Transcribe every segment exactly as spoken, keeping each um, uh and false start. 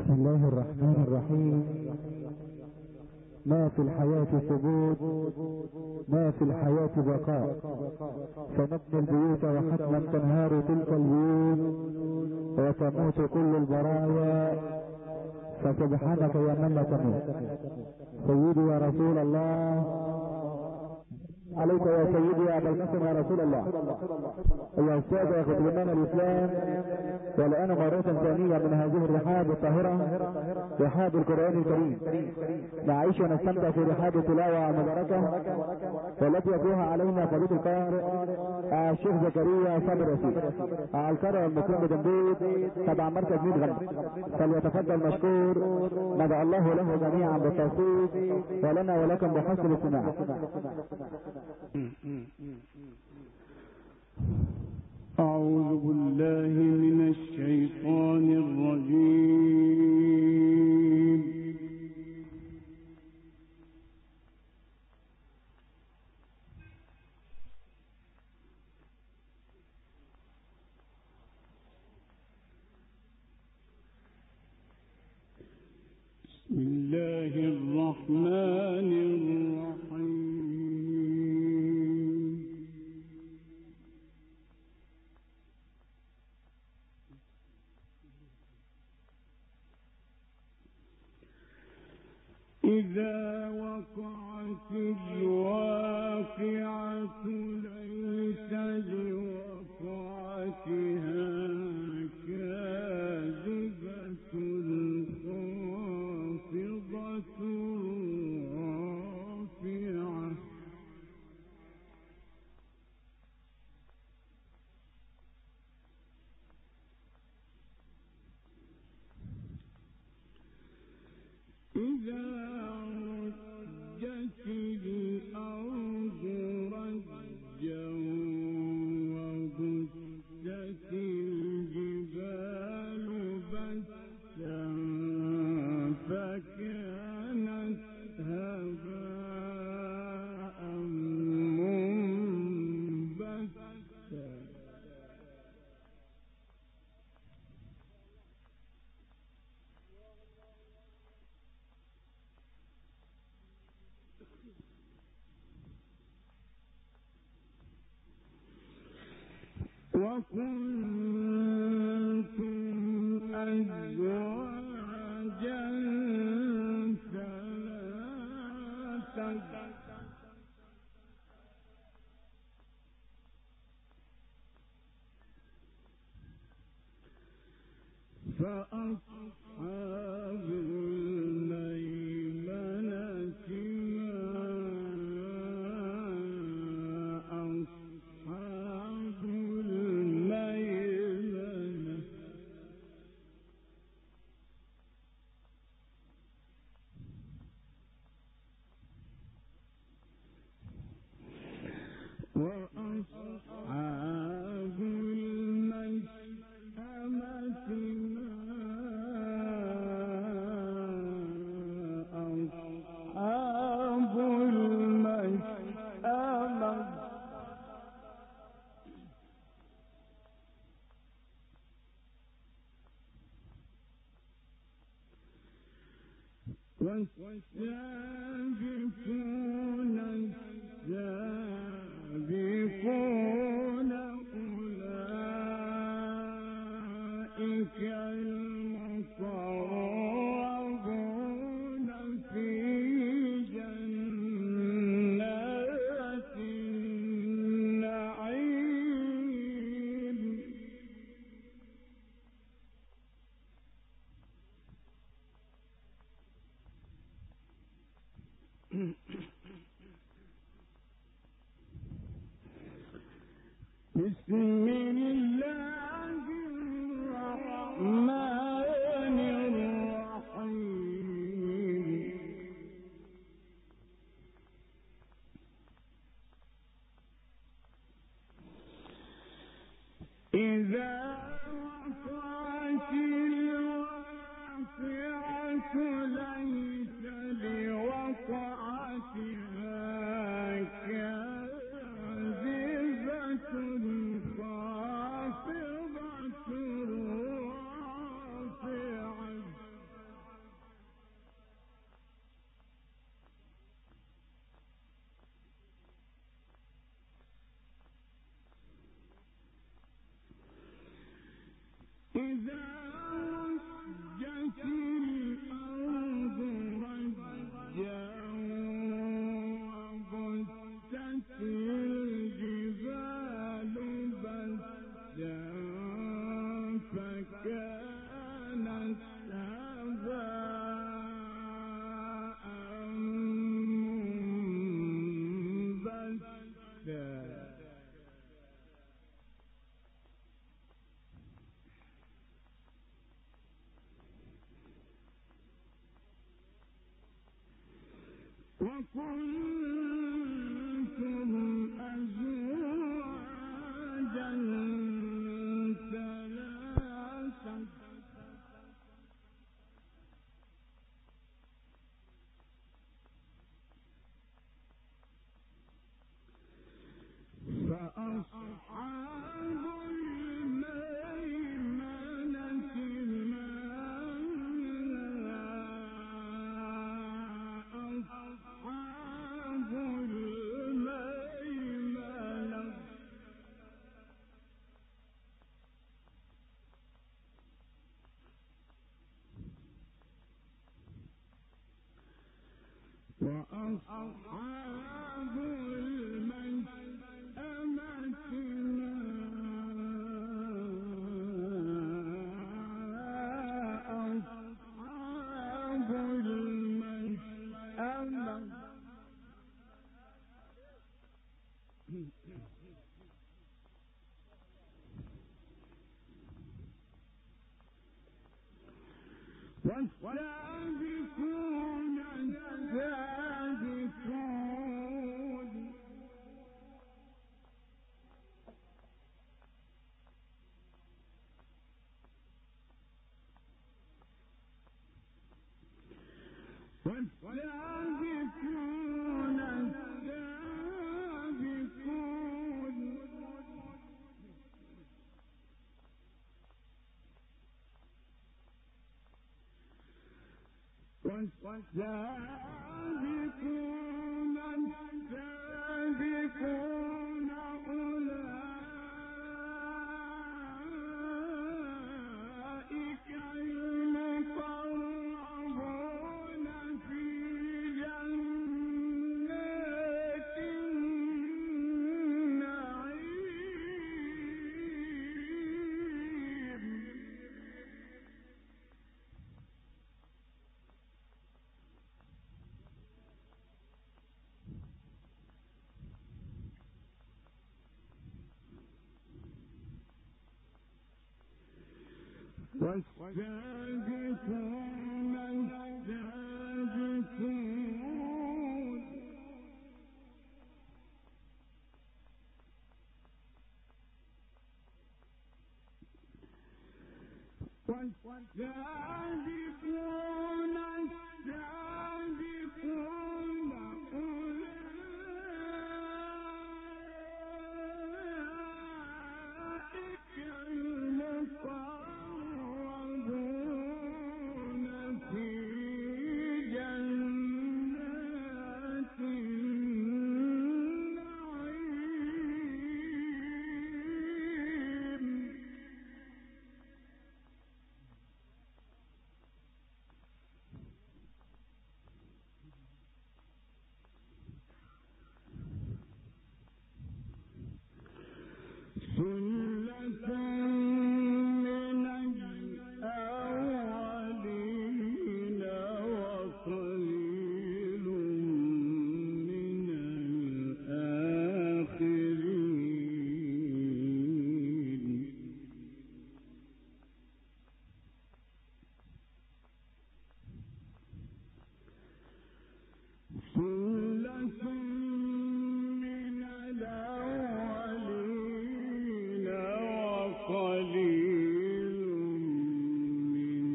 بسم الله الرحمن الرحيم. ما في الحياة ثبوت، ما في الحياة بقاء، فنبني البيوت وحتما تنهار تلك البيوت وتموت كل البرايا، فسبحانك يا من لا تموت. سيدي يا رسول الله، عليك يا سيدي يا ابا القاسم يا رسول الله، يا استاذ يا خدمان الاسلام. والان مرة ثانية من هذه الرحاب الطاهرة، رحاب القرآن الكريم، نعيش ونستمتع في رحاب التلاوة المباركة والتي يتلوها علينا فضيلة القارئ الشيخ زكريا صابر ياسين القارئ المكرم بدنبيت تبع مركز ميت غنم، فليتفضل مشكور. ندعو الله له جميعا بالتوفيق ولنا ولكم بحسن الاستماع. أعوذ بالله من الشيطان الرجيم. بسم الله الرحمن الرحيم. إذا وقعت الواقعة ليس لوقعتها كاذبة خافضة رافعة إذا رجت الأرض رجا وبست الجبال بسا فكانت هباء منبثا وكنتم أزواجا ثلاثة فأصحاب الميمنة أصحاب الميمنة وأصحاب المشأمة أصحاب المشأمة والسابقون السابقون أولئك المقربون في جنات النعيم بسم الله الرحمن الرحيم. إذا وقعت الواقعة ليس لوقعتها كاذبة خافضة رافعة وكنتم أزواجا ثلاثة فأصحاب الميمنة ما أصحاب الميمنة وأصحاب والسابقون السابقون والسابقون السابقون والسابقون السابقون أولئك المقربون في جنات النعيم والسابقون السابقون والسابقون السابقون أولئك المقربون في جنات النعيم ثلة من الأولين وقليل من الآخرين ثلة من الأولين وقليل من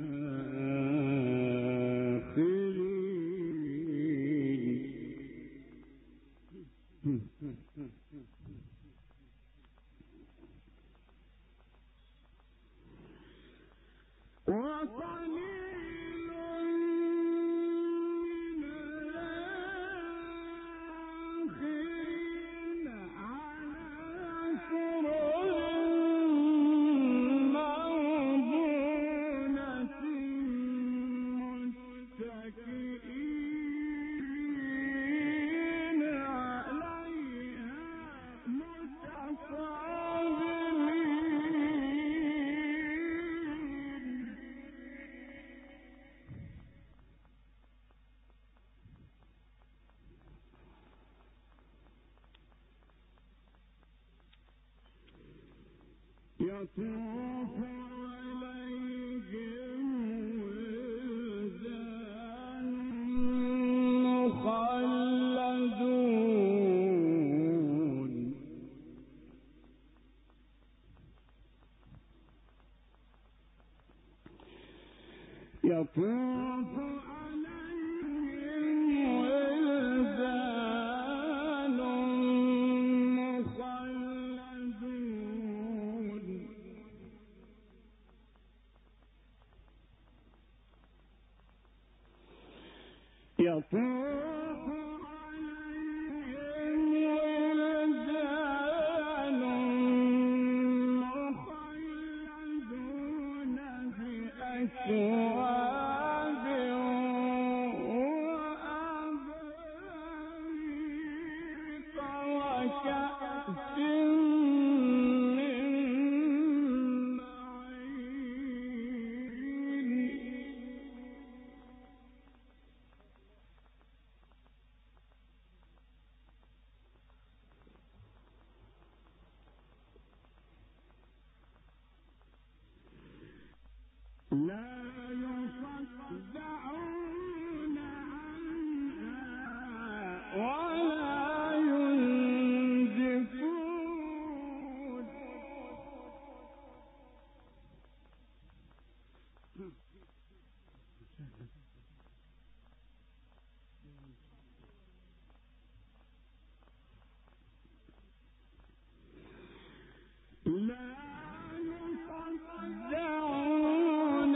الآخرين وقليل من الآخرين على سرر موضونة متكئين عليها متقابلين يطوف عليهم ولدان مخلدون يطوف عليهم ولدان مخلدون يطوف عليهم ولدان مخلدون بأكواب وأباريق وكأس من لا يصدعون عنها ولا ينزفون لا يصدعون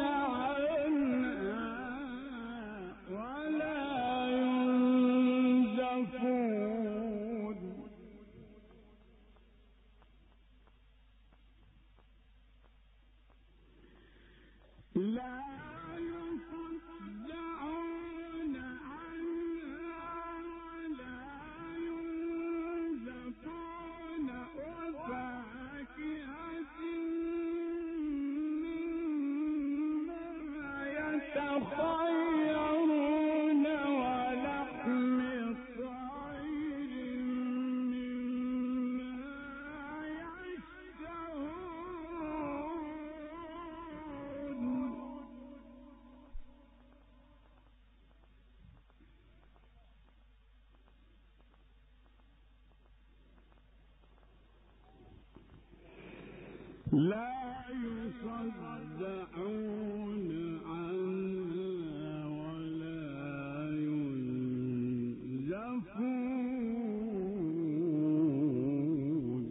لا يصدعون عنها ولا ينزفون وفاكهة مما يتخيرون ولحم طير مما يشتهون لا يصدعون عنها ولا ينزفون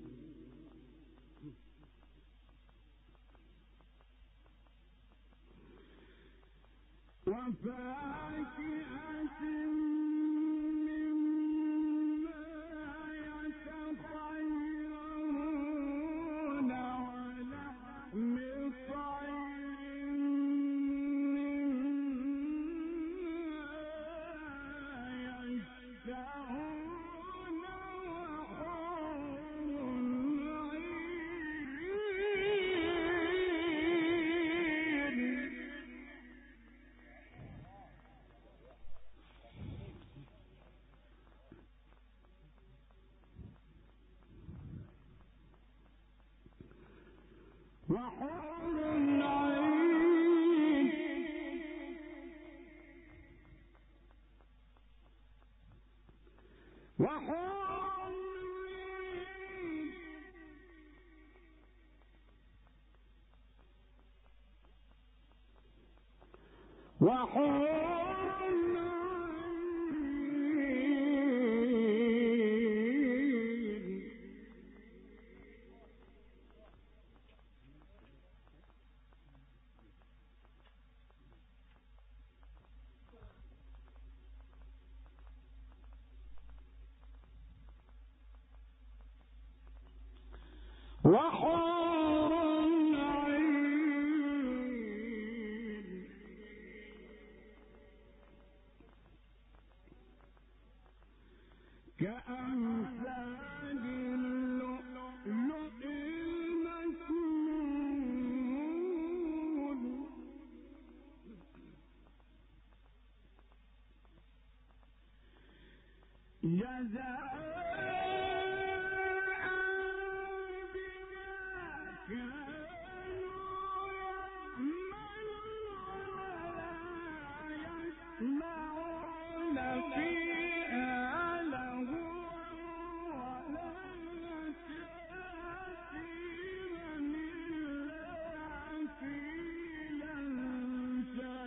وفاكهة مما يتخيرون ولحم طير مما يشتهون وحور عين وحور عين وحور عين وحور وحور عين كأمثال اللؤلؤ المكنون جزاء يسمعون فيها لغوا ولا تأثيما إلا قيلا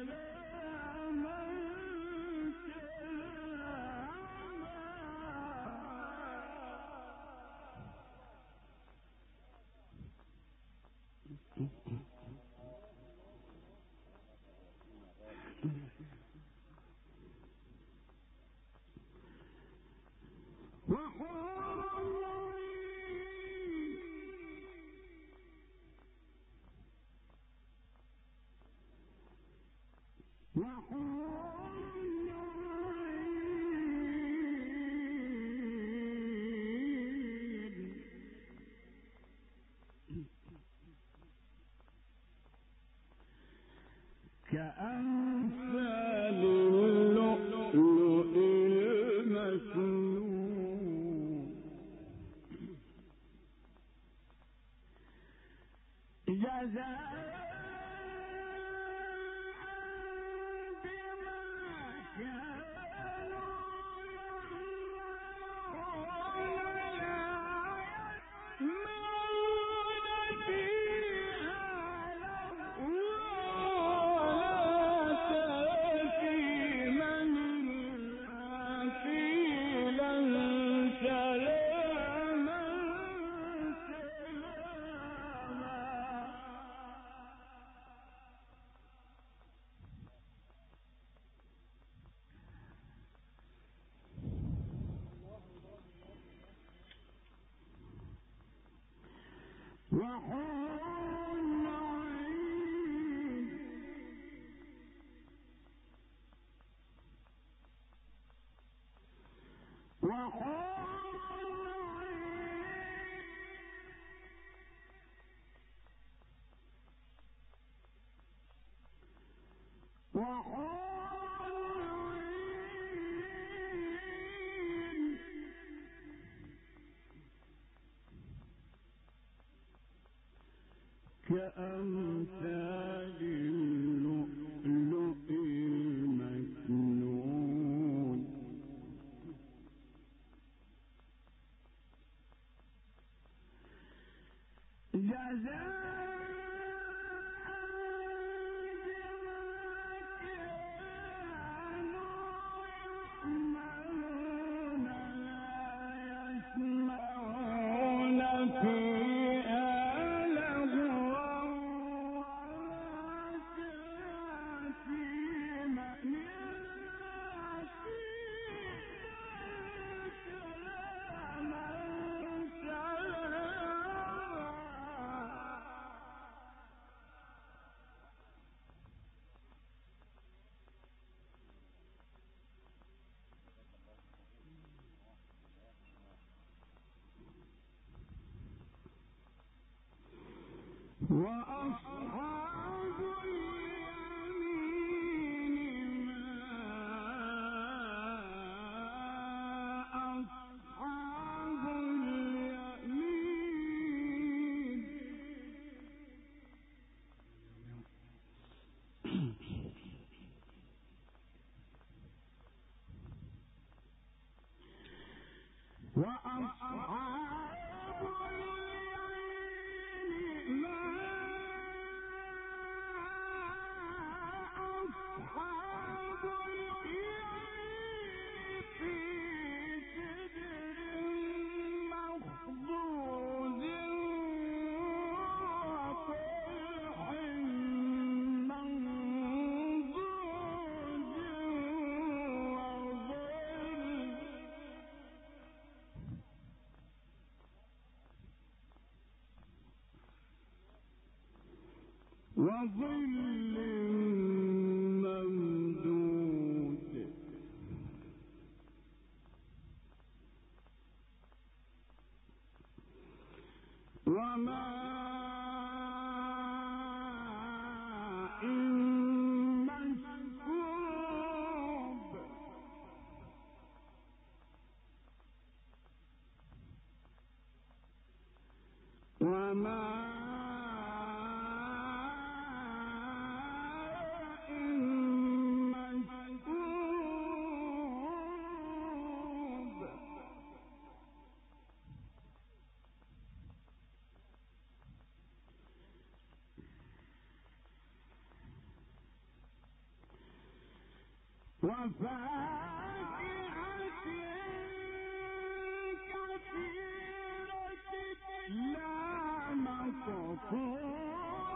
كأمثال اللؤلؤ المكنون جزاء بما كانوا يعملون فيها كأمثال اللؤلؤ المكنون جزاء وأصحاب اليمين ما أصحاب اليمين وأصحاب اليمين ما أصحاب اليمين في سدر مخضود وطلح منضود وظل ممدود وماء مسكوب وماء وفاكهة كثيرة لا مقطوعة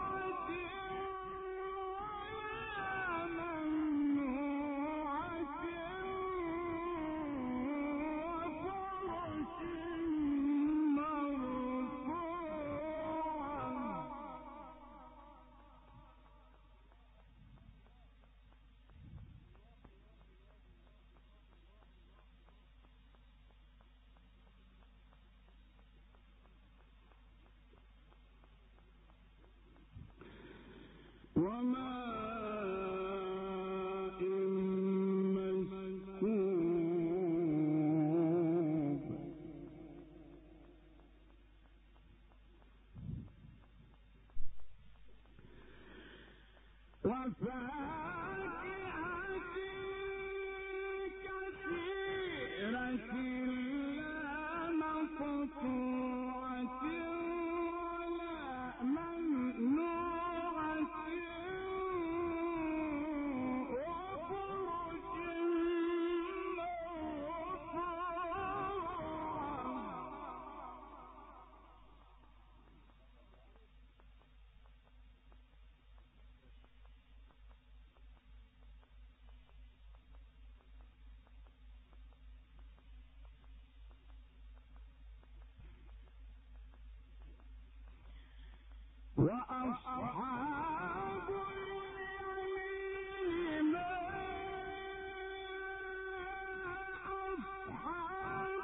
وماء مسكوب وفاكهة كثيرة لا مقطوعة ولا ممنوعة وفرش وأصحاب اليمين ما أصحاب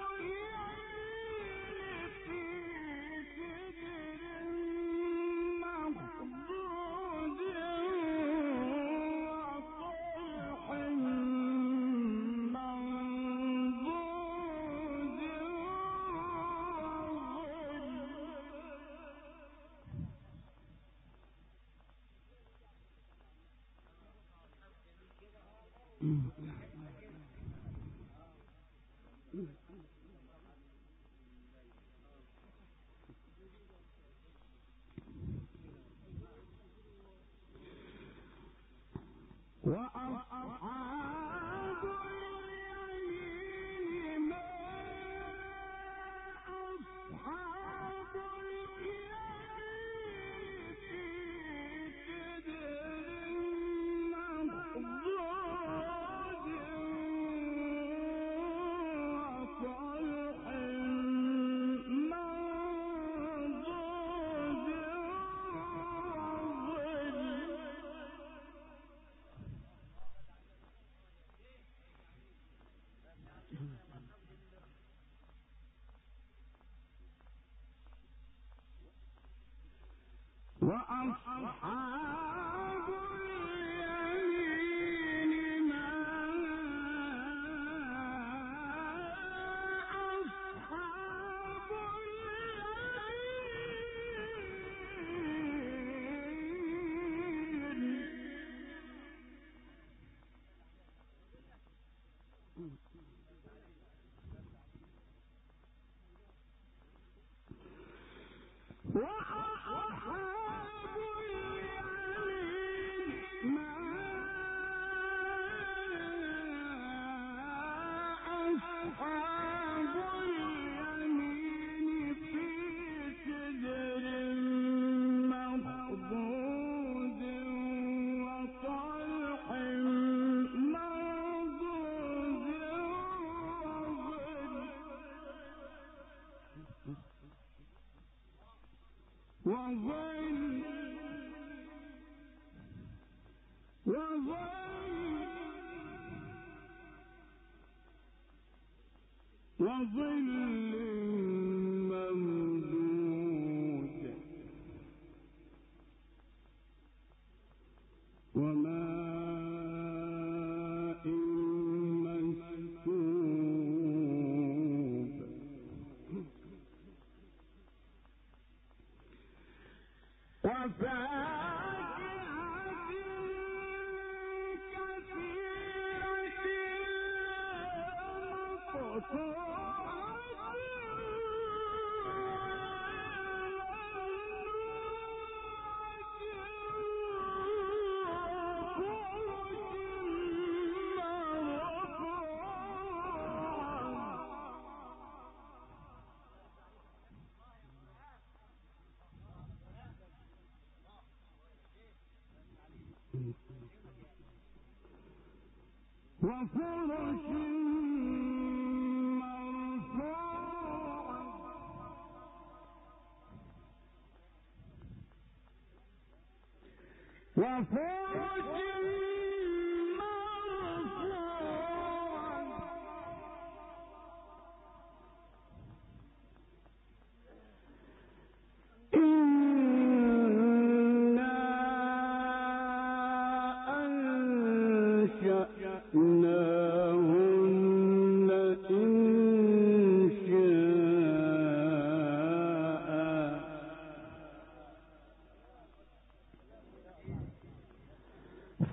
اليمين في سدر مخضود وطلح منضود وأصحاب اليمين ما أصحاب اليمين في سدر مخضود وطلح منضود وأصحاب اليمين ما أصحاب اليمين وأصحاب اليمين ما أصحاب اليمين في سدر مخضود وطلح منضود وظل وظل وظل ممدود وماء مسكوب وفاكهة كثيرة مقطوعة وفرش مرفوعة وفرش مرفوعة إنا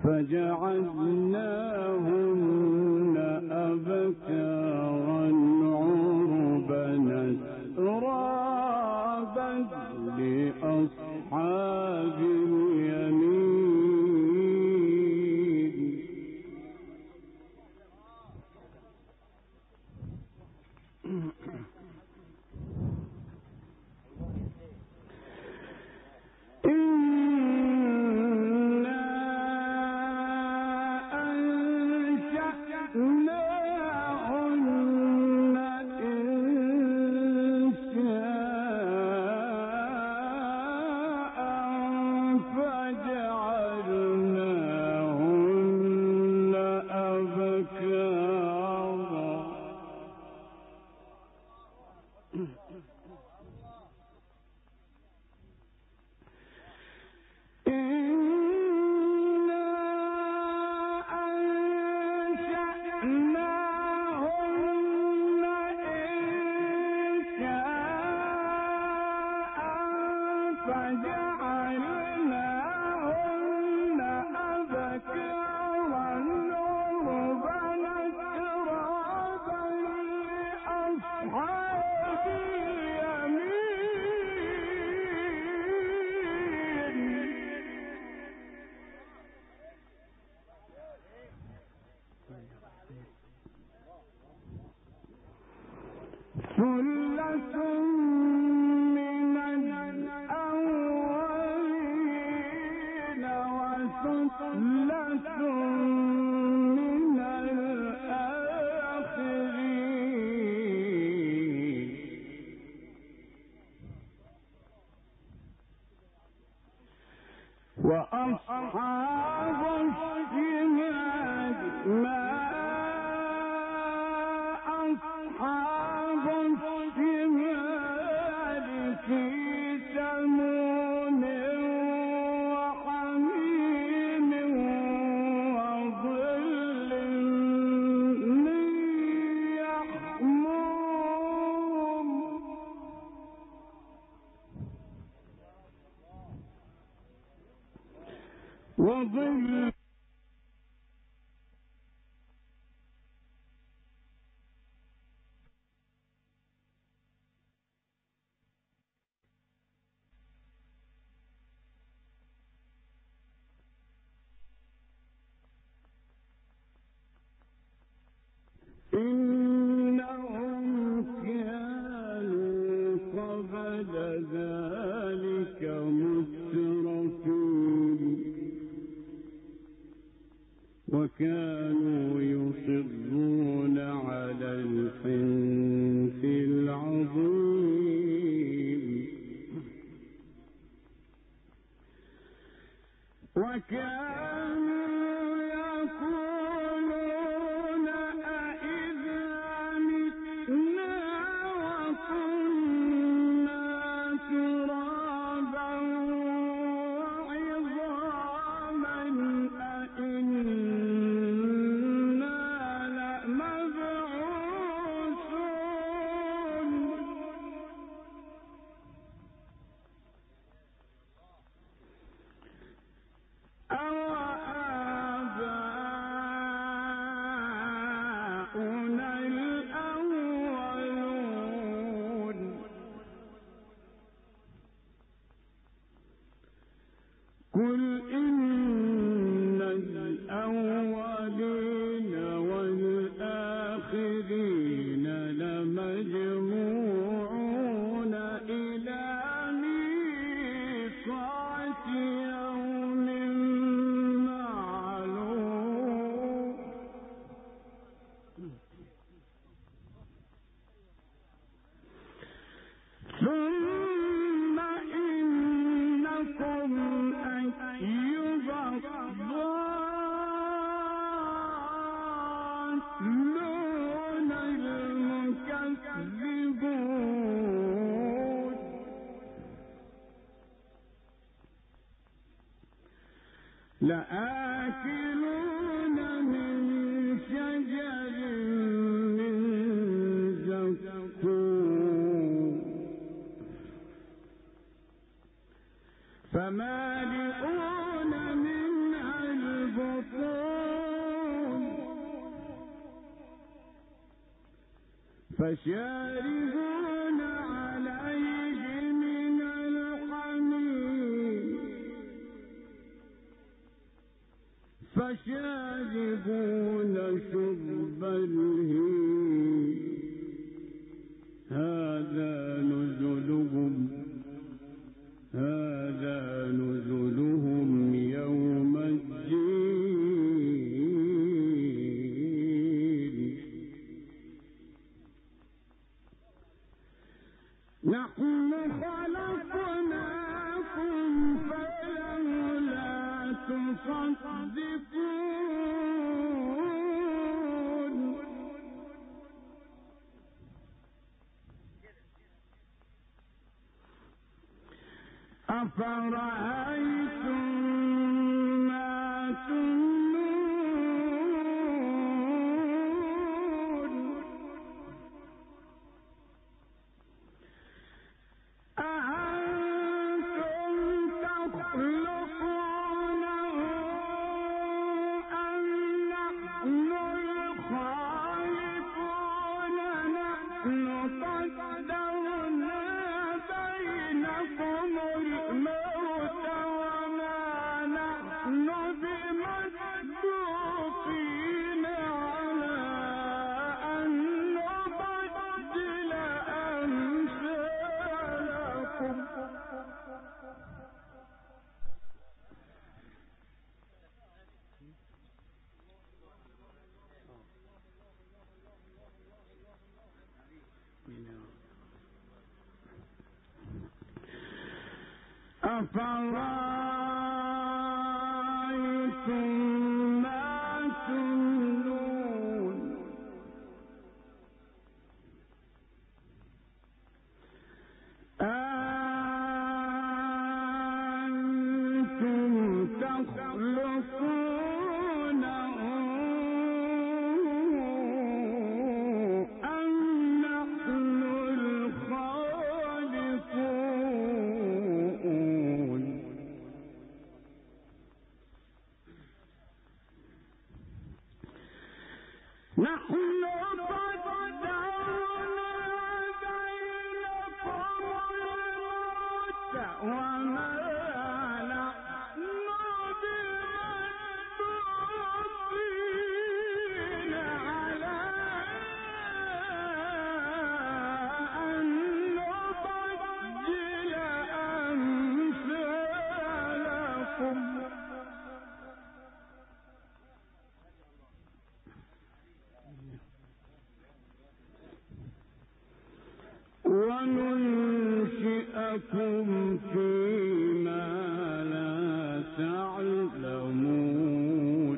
فجعلناهن أبكارا عربا أترابا لأصحاب اليمين. ثلة من الأولين وثلة من الآخرين. وأصحاب الشمال ما أصحاب الشمال في سموم وحميم وظل من يحموم. وظل إنهم كانوا قبل ذلك مترفين وكانوا يصرون على الحنث العظيم. وكانوا يقولون أئذا متنا وكنا ترابا وعظاما أئنا لمبعوثون. أوآباؤنا الأولون. قل إن الأولين والآخرين لمجموعون إلى ميقات يوم معلوم. ثم إنكم أيها الضالون المكذبون لآكلون من شجر من زقوم فمالئون منها البطون البطون فشاربون عليه من الحميم فشاربون شرب الهيم هذا نزلهم هذا نزلهم يوم الدين نحن خلقناكم فلولا تصدقون أفرأيتم ما تمنون أأنتم تخلقونه أم نحن الخالقون نحن قدرنا بينكم الموت وما نحن بمسبوقين على أن نبدل أمثالكم أفرأيتم ما تمنون أأنتم تخلقونه أم نحن الخالقون نحن قدرنا بينكم الموت وما نحن بمسبوقين على أن نبدل أمثالكم وننشئكم فيما لا تعلمون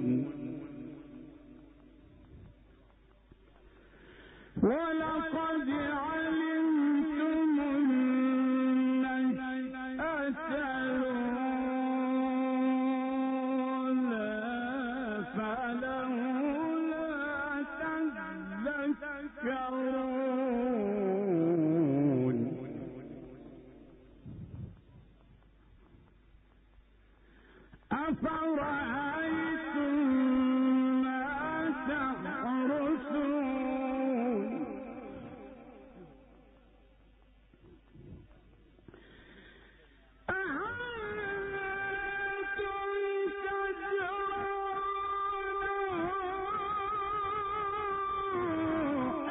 ولقد علمتم النشأة الأولى فلولا تذكرون أفرأيتم ما تحرثون أأنتم تزرعونه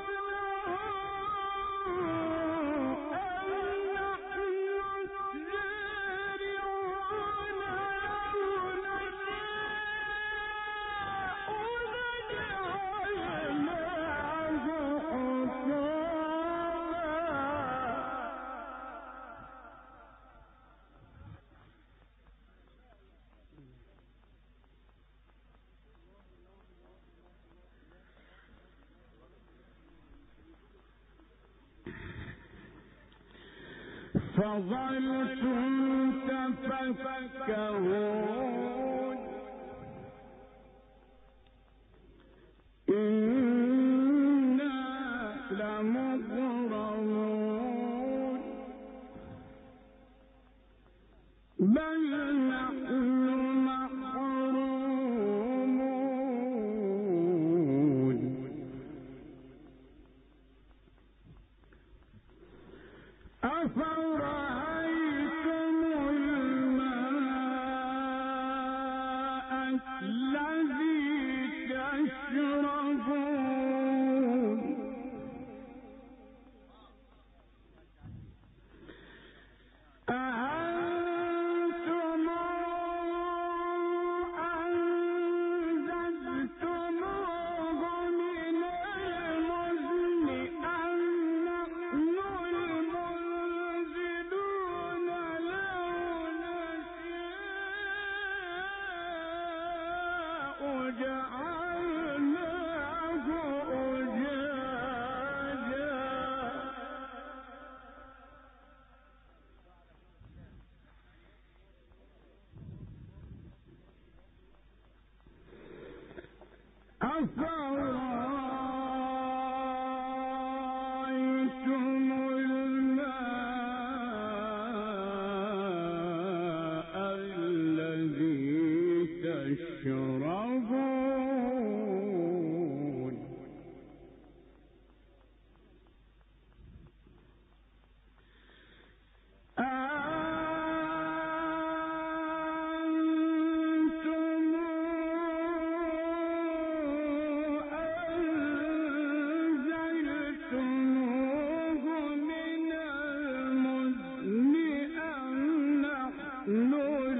أم نحن فظلتم تفكرون إنا لمغرمون بل نحن محرومون أفرأيتم الماء الذي تشربون أأنتم أنزلتموه من المزن أم نحن المنزلون لو نشاء جعلناه أجاجا أفرأيتم الماء الذي تشربون أأنتم أنزلتموه من المزن أم نحن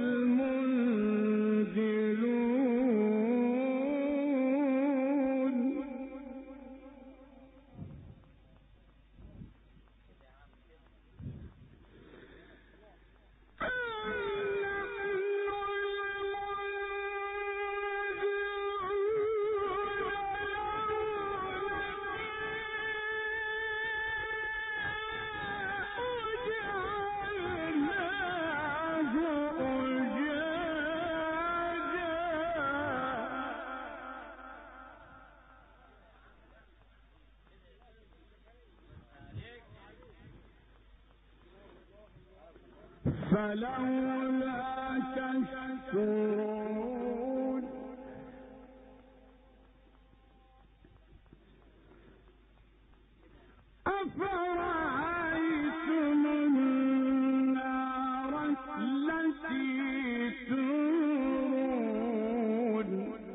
المنزلون فلولا تشكرون أفرأيتم النار التي تورون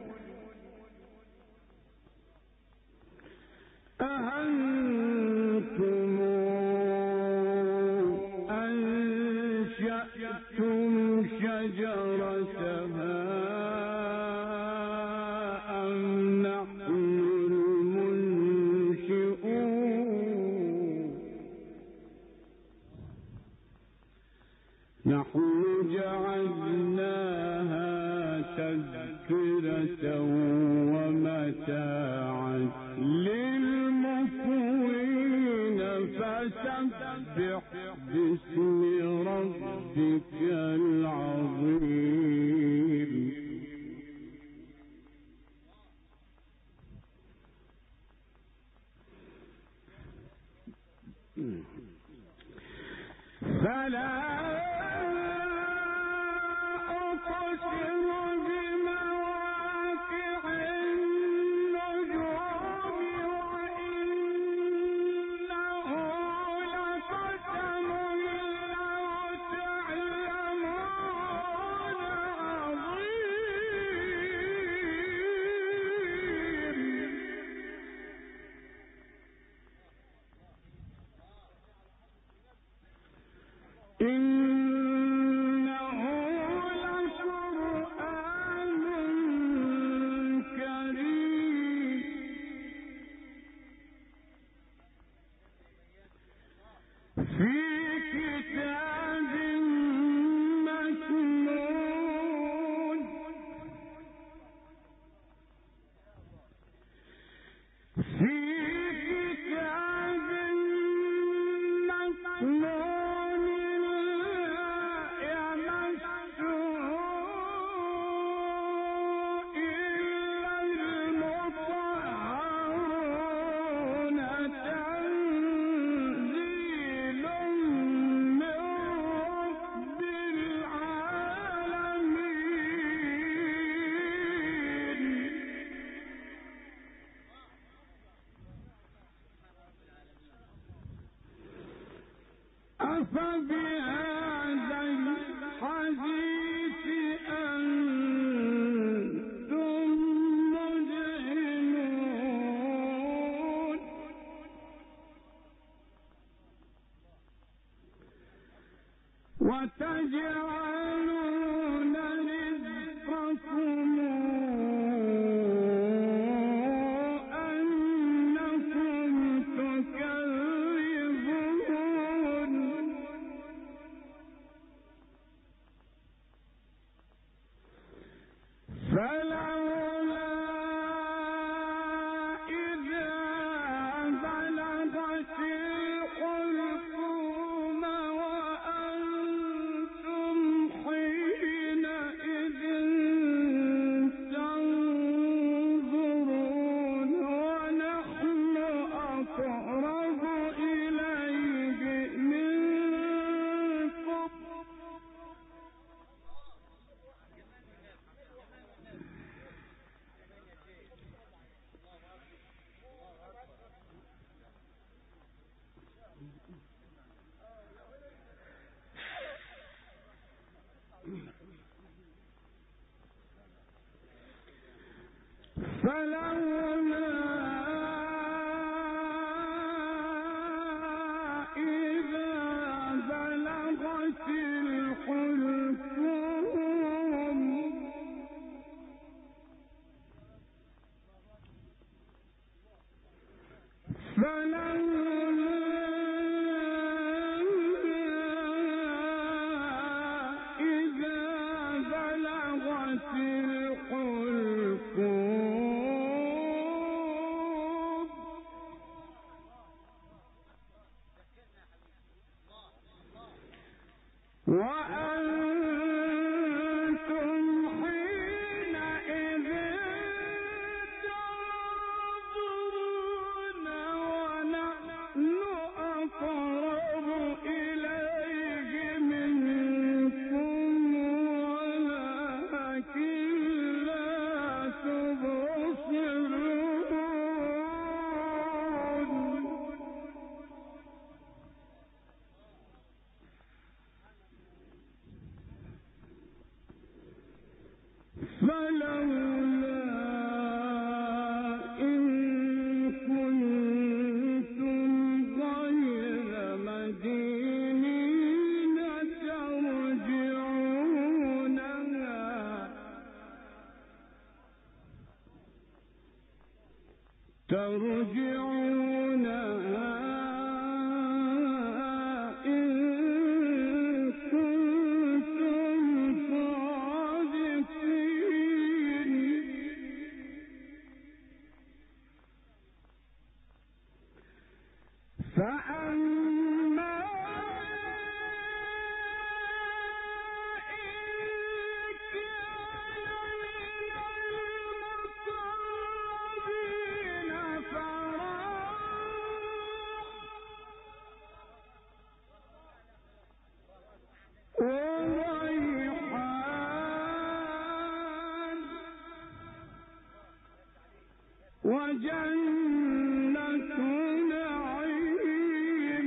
أأنتم أنشأتم شجرتها أم نحن المنشئون نحن جعلناها تذكرة ومتاعا للمقوين فسبح باسم ربك العظيم فلا أقسم بمواقع النجوم وإنه لقسم لو تعلمون عظيم إنه لقرآن كريم في كتاب مكنون في كتاب مكنون أفبهذا الحديث أنتم مدهنون وتجعلون رزقكم أنكم تكذبون فلولا إذا بلغت الحلقوم وأنتم حينئذ تنظرون ونحن أقرب إليه منكم فلولا إذا بلغت الحلقوم فلولا إذا بلغت الحلقوم وأنتم حينئذ تنظرون ونحن أقرب إليه منكم ولكن لا تبصرون فلولا إن كنتم غير مدينين ترجعونها ترجعونها إن كنتم صادقين فأما إن كان من المقربين فراح وريحان وجنة نعيم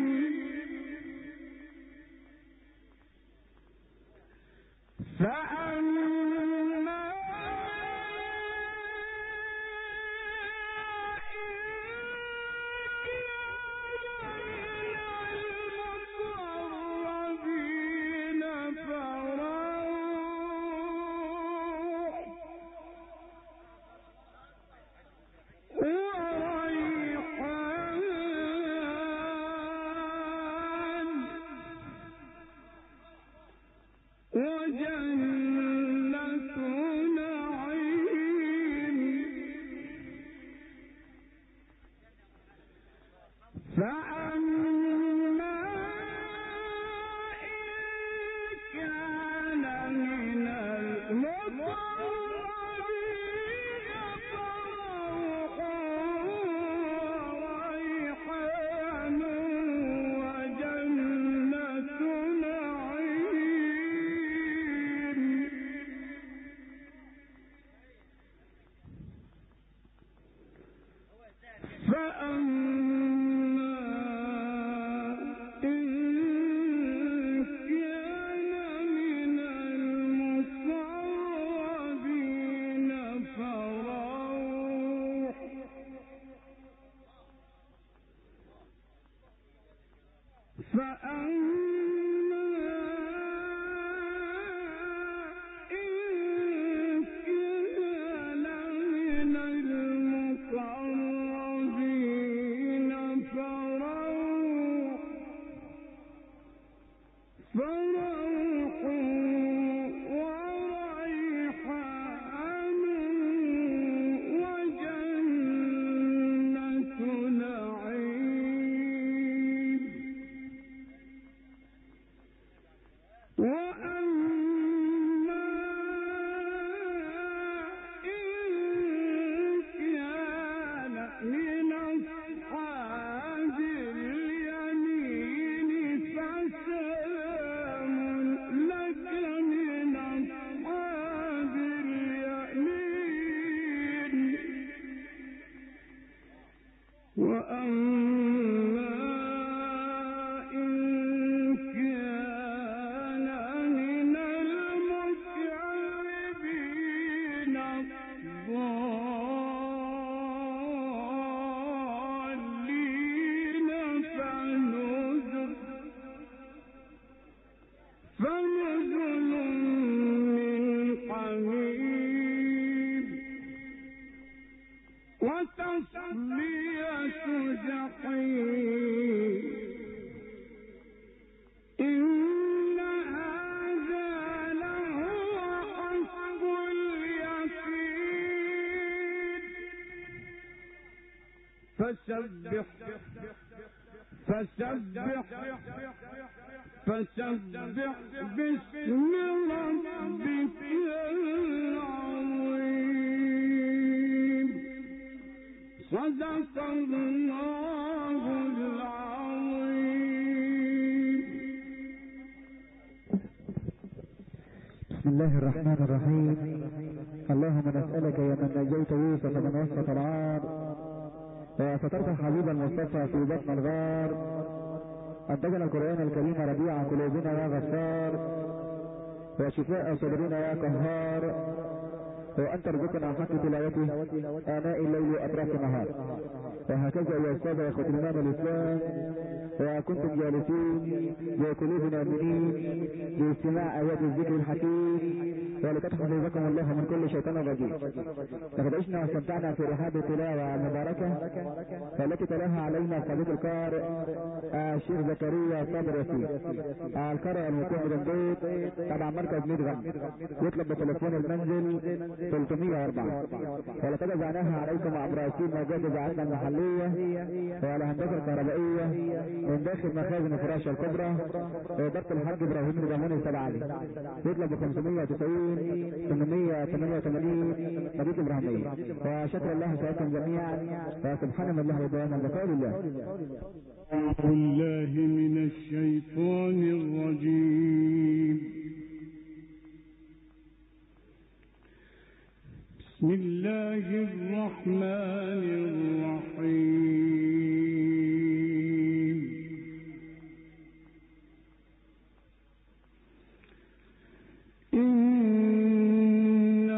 فسبح فسبح فسبح باسم ربك العظيم. صدق الله العظيم. بسم الله الرحمن الرحيم. اللهم نسألك يا من نجيت يوسف من وسط العار وسترت الحبيب المصطفى في بطن الغار، أن تجعل القرآن الكريم ربيع قلوبنا يا غفار وشفاء صدرنا يا قهار، وأن ترزقنا حق تلاوته آناء الليل وأطراف النهار. وهكذا يا أستاذ يا إخوة الإمام الإسلام، وكنتم جالسين بقلوبنا آمنين لاستماع آيات الذكر الحكيم ولتحفظكم الله من كل شيطان رجيم. لقد عشنا واستمتعنا في رحاب التلاوة المباركة والتي تلاها علينا صديق القارئ الشيخ زكريا صابر ياسين، القارئ المقيم بدندوت تبع مركز مدغم، يطلب بتليفون المنزل ثلاثمائة وأربعة. ولقد جعلناها عليكم عبر أسير موجات إذاعتنا المحلية والهندسة الكهربائية من داخل مخازن فراشة الكبرى وإدارة الحاج إبراهيم الجمهوري السبعاني، يطلب خمسمائة وتسعين ثمانمائة وثمانية وثمانين مدينة إبراهيمية. وشكر الله سعيكم جميعا وسبحان الله ودائما بقول الله. أعوذ بالله من الشيطان الرجيم. بسم الله الرحمن الرحيم. إن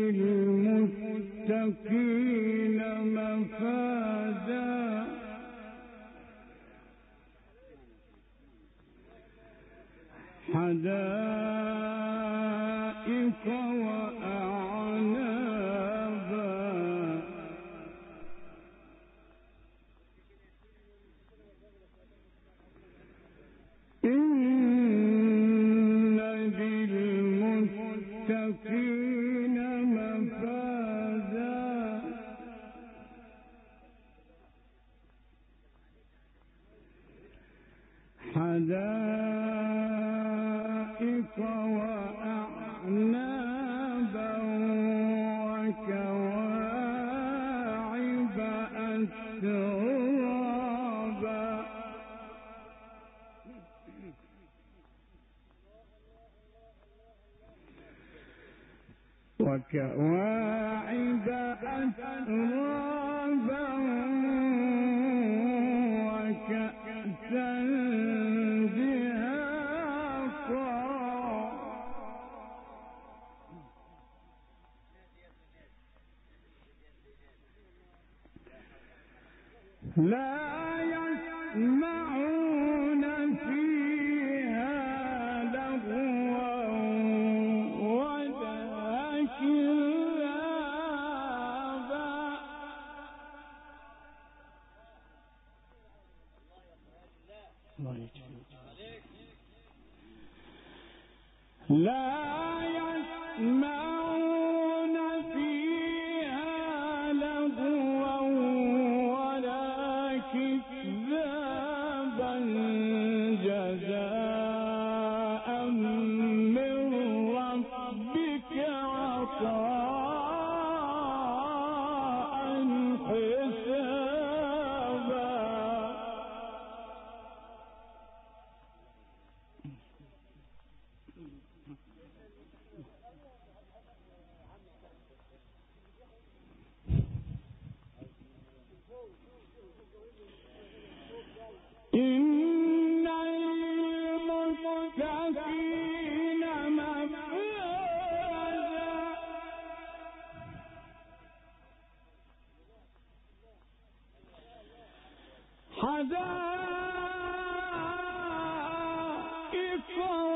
للمتقين مفازا حدائق وأعنابا إن للمتقين مفازا حدائق وأعنابا وكواعب أترابا وكواعب أترابا وكأسا دهاقا لا يسمعون فيها لا يسمعون فيها لغوا ولا كذابا جزاء من ربك عطاء حسابا. إن المتقين مفازا حدائق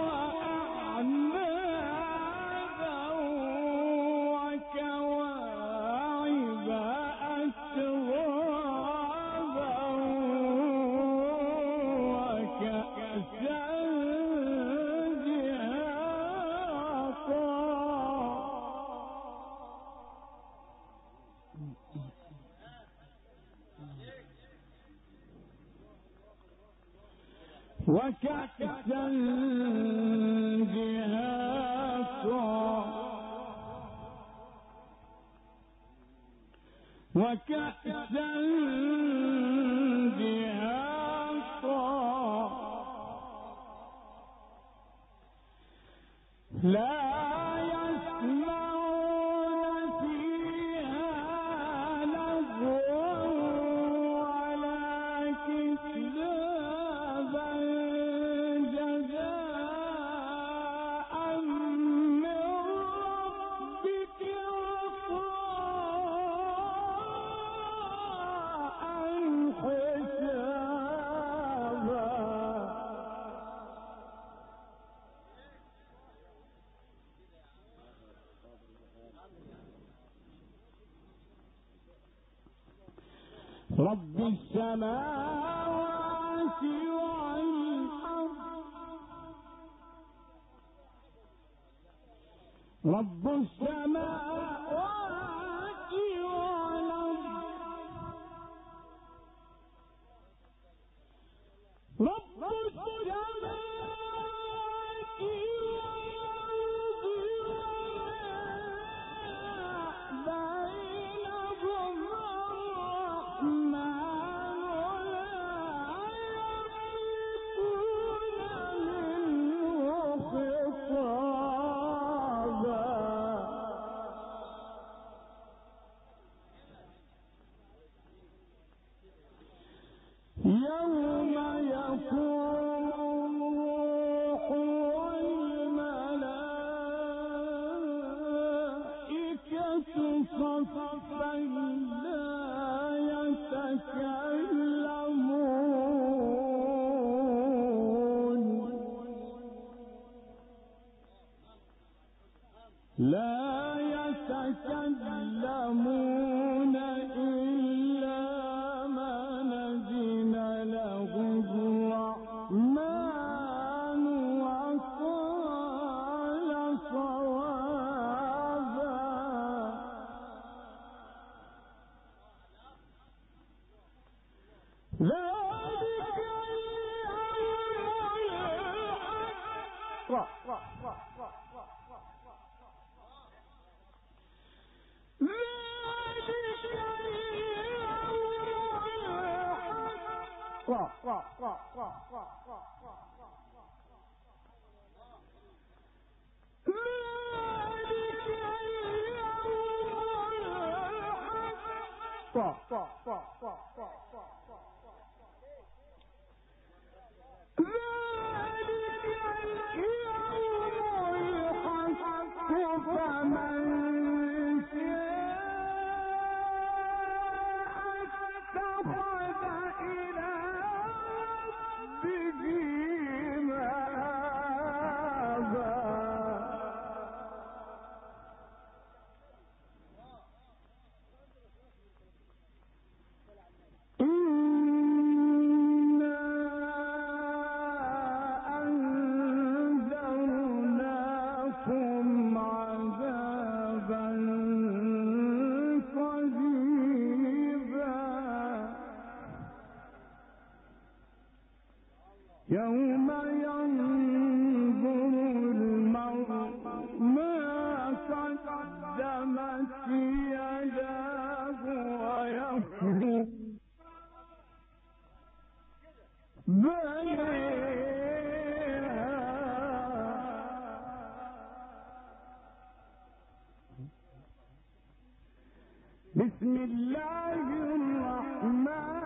وأعنابا وكواعب أترابا وكأسا دهاقا. وكأسا دهاقا وكأسا دهاقا. لا يسمعون فيها لغوا ولا كذابا جزاء من ربك عطاء حسابا. رب السماوات والأرض رب السماوات والأرض رب السماوات والأرض وما بينهما الرحمن لا يملكون منه خطابا. يوم يقوم الروح والملائكة صفا لا يتكلمون لا يتكلمون إلا من أذن له الرحمن وقال صوابا. ذلك اليوم يوم ينظر المرء ما قدمت يداه ويقول بلى بسم الله الرحمن